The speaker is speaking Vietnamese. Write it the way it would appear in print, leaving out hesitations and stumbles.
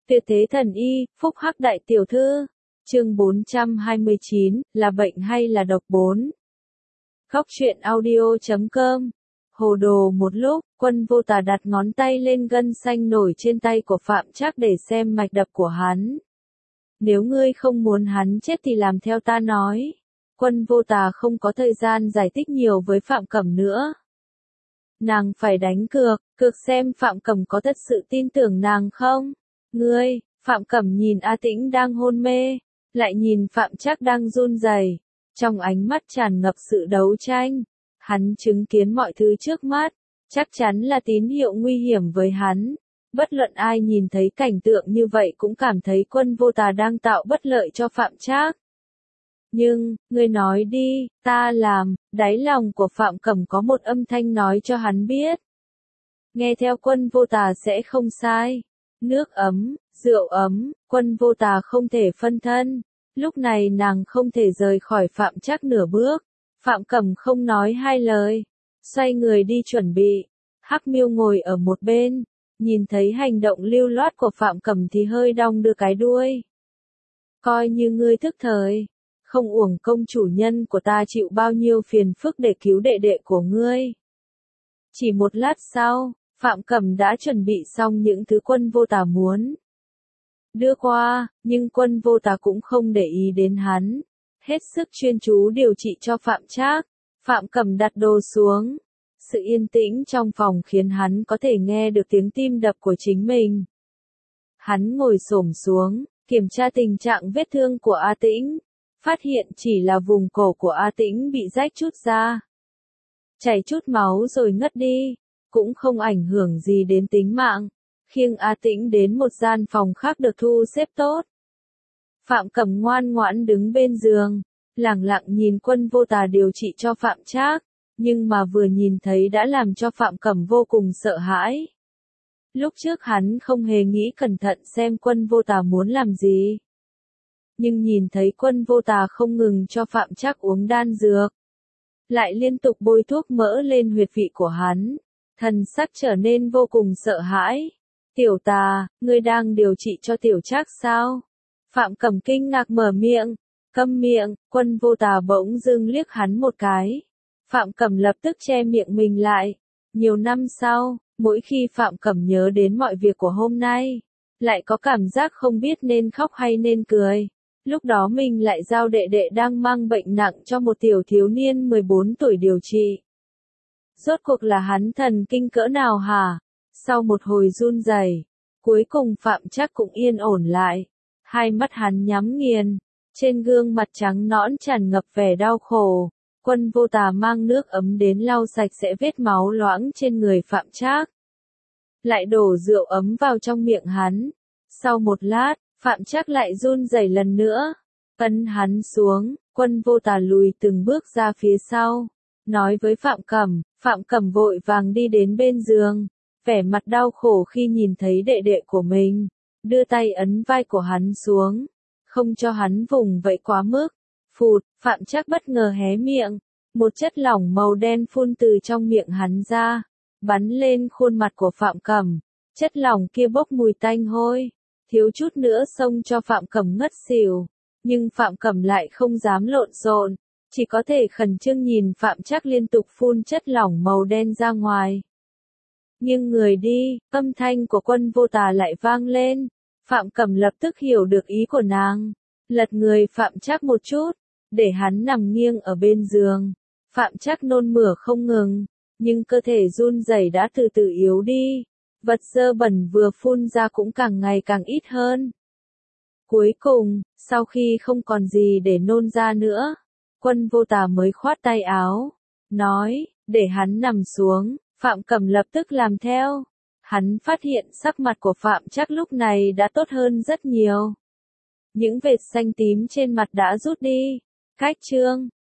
Tuyệt thế thần y, phúc hắc đại tiểu thư. Chương 429, là bệnh hay là độc 4. Góc truyện audio.com. Hồ đồ một lúc, Quân Vô Tà đặt ngón tay lên gân xanh nổi trên tay của Phạm Trác để xem mạch đập của hắn. Nếu ngươi không muốn hắn chết thì làm theo ta nói. Quân Vô Tà không có thời gian giải thích nhiều với Phạm Cẩm nữa. Nàng phải đánh cược xem Phạm Cẩm có thật sự tin tưởng nàng không. Ngươi, Phạm Cẩm nhìn A Tĩnh đang hôn mê, lại nhìn Phạm Trác đang run rẩy, trong ánh mắt tràn ngập sự đấu tranh. Hắn chứng kiến mọi thứ trước mắt, chắc chắn là tín hiệu nguy hiểm với hắn. Bất luận ai nhìn thấy cảnh tượng như vậy cũng cảm thấy Quân Vô Tà đang tạo bất lợi cho Phạm Trác. Nhưng, ngươi nói đi, ta làm, đáy lòng của Phạm Cẩm có một âm thanh nói cho hắn biết. Nghe theo Quân Vô Tà sẽ không sai. Nước ấm, rượu ấm, Quân Vô Tà không thể phân thân. Lúc này nàng không thể rời khỏi Phạm Trác nửa bước. Phạm Cẩm không nói hai lời, xoay người đi chuẩn bị. Hắc Miêu ngồi ở một bên, nhìn thấy hành động lưu loát của Phạm Cẩm thì hơi đong đưa cái đuôi. Coi như ngươi thức thời, không uổng công chủ nhân của ta chịu bao nhiêu phiền phức để cứu đệ đệ của ngươi. Chỉ một lát sau, Phạm Cẩm đã chuẩn bị xong những thứ Quân Vô Tà muốn đưa qua, nhưng Quân Vô Tà cũng không để ý đến hắn, hết sức chuyên chú điều trị cho Phạm Trác. Phạm Cẩm đặt đồ xuống. Sự yên tĩnh trong phòng khiến hắn có thể nghe được tiếng tim đập của chính mình. Hắn ngồi xổm xuống, kiểm tra tình trạng vết thương của A Tĩnh, phát hiện chỉ là vùng cổ của A Tĩnh bị rách chút ra, chảy chút máu rồi ngất đi, cũng không ảnh hưởng gì đến tính mạng. Khiêng A Tĩnh đến một gian phòng khác được thu xếp tốt. Phạm Cẩm ngoan ngoãn đứng bên giường, lẳng lặng nhìn Quân Vô Tà điều trị cho Phạm Trác, nhưng mà vừa nhìn thấy đã làm cho Phạm Cẩm vô cùng sợ hãi. Lúc trước hắn không hề nghĩ cẩn thận xem Quân Vô Tà muốn làm gì. Nhưng nhìn thấy Quân Vô Tà không ngừng cho Phạm Trác uống đan dược, lại liên tục bôi thuốc mỡ lên huyệt vị của hắn, thần sắc trở nên vô cùng sợ hãi. Tiểu Tà, ngươi đang điều trị cho Tiểu Trác sao? Phạm Cẩm kinh ngạc mở miệng. Câm miệng. Quân Vô Tà bỗng dưng liếc hắn một cái. Phạm Cẩm lập tức che miệng mình lại. Nhiều năm sau, mỗi khi Phạm Cẩm nhớ đến mọi việc của hôm nay, lại có cảm giác không biết nên khóc hay nên cười. Lúc đó mình lại giao đệ đệ đang mang bệnh nặng cho một tiểu thiếu niên 14 tuổi điều trị. Rốt cuộc là hắn thần kinh cỡ nào hả? Sau một hồi run rẩy, cuối cùng Phạm Trác cũng yên ổn lại. Hai mắt hắn nhắm nghiền, trên gương mặt trắng nõn tràn ngập vẻ đau khổ. Quân Vô Tà mang nước ấm đến lau sạch sẽ vết máu loãng trên người Phạm Trác, lại đổ rượu ấm vào trong miệng hắn. Sau một lát, Phạm Trác lại run rẩy lần nữa. Ấn hắn xuống, Quân Vô Tà lùi từng bước ra phía sau, nói với Phạm Cẩm. Phạm Cẩm vội vàng đi đến bên giường, vẻ mặt đau khổ khi nhìn thấy đệ đệ của mình, đưa tay ấn vai của hắn xuống, không cho hắn vùng vẫy quá mức. Phụt, Phạm Trác bất ngờ hé miệng, một chất lỏng màu đen phun từ trong miệng hắn ra, bắn lên khuôn mặt của Phạm Cẩm. Chất lỏng kia bốc mùi tanh hôi, thiếu chút nữa xông cho Phạm Cẩm ngất xỉu, nhưng Phạm Cẩm lại không dám lộn xộn, chỉ có thể khẩn trương nhìn Phạm Trác liên tục phun chất lỏng màu đen ra ngoài. Nhưng người đi, âm thanh của Quân Vô Tà lại vang lên. Phạm Cẩm lập tức hiểu được ý của nàng, lật người Phạm Trác một chút, để hắn nằm nghiêng ở bên giường. Phạm Trác nôn mửa không ngừng, nhưng cơ thể run rẩy đã từ từ yếu đi, vật dơ bẩn vừa phun ra cũng càng ngày càng ít hơn. Cuối cùng, sau khi không còn gì để nôn ra nữa, Quân Vô Tà mới khoát tay áo, nói, để hắn nằm xuống. Phạm Cẩm lập tức làm theo. Hắn phát hiện sắc mặt của Phạm Trác lúc này đã tốt hơn rất nhiều. Những vệt xanh tím trên mặt đã rút đi. Cách chương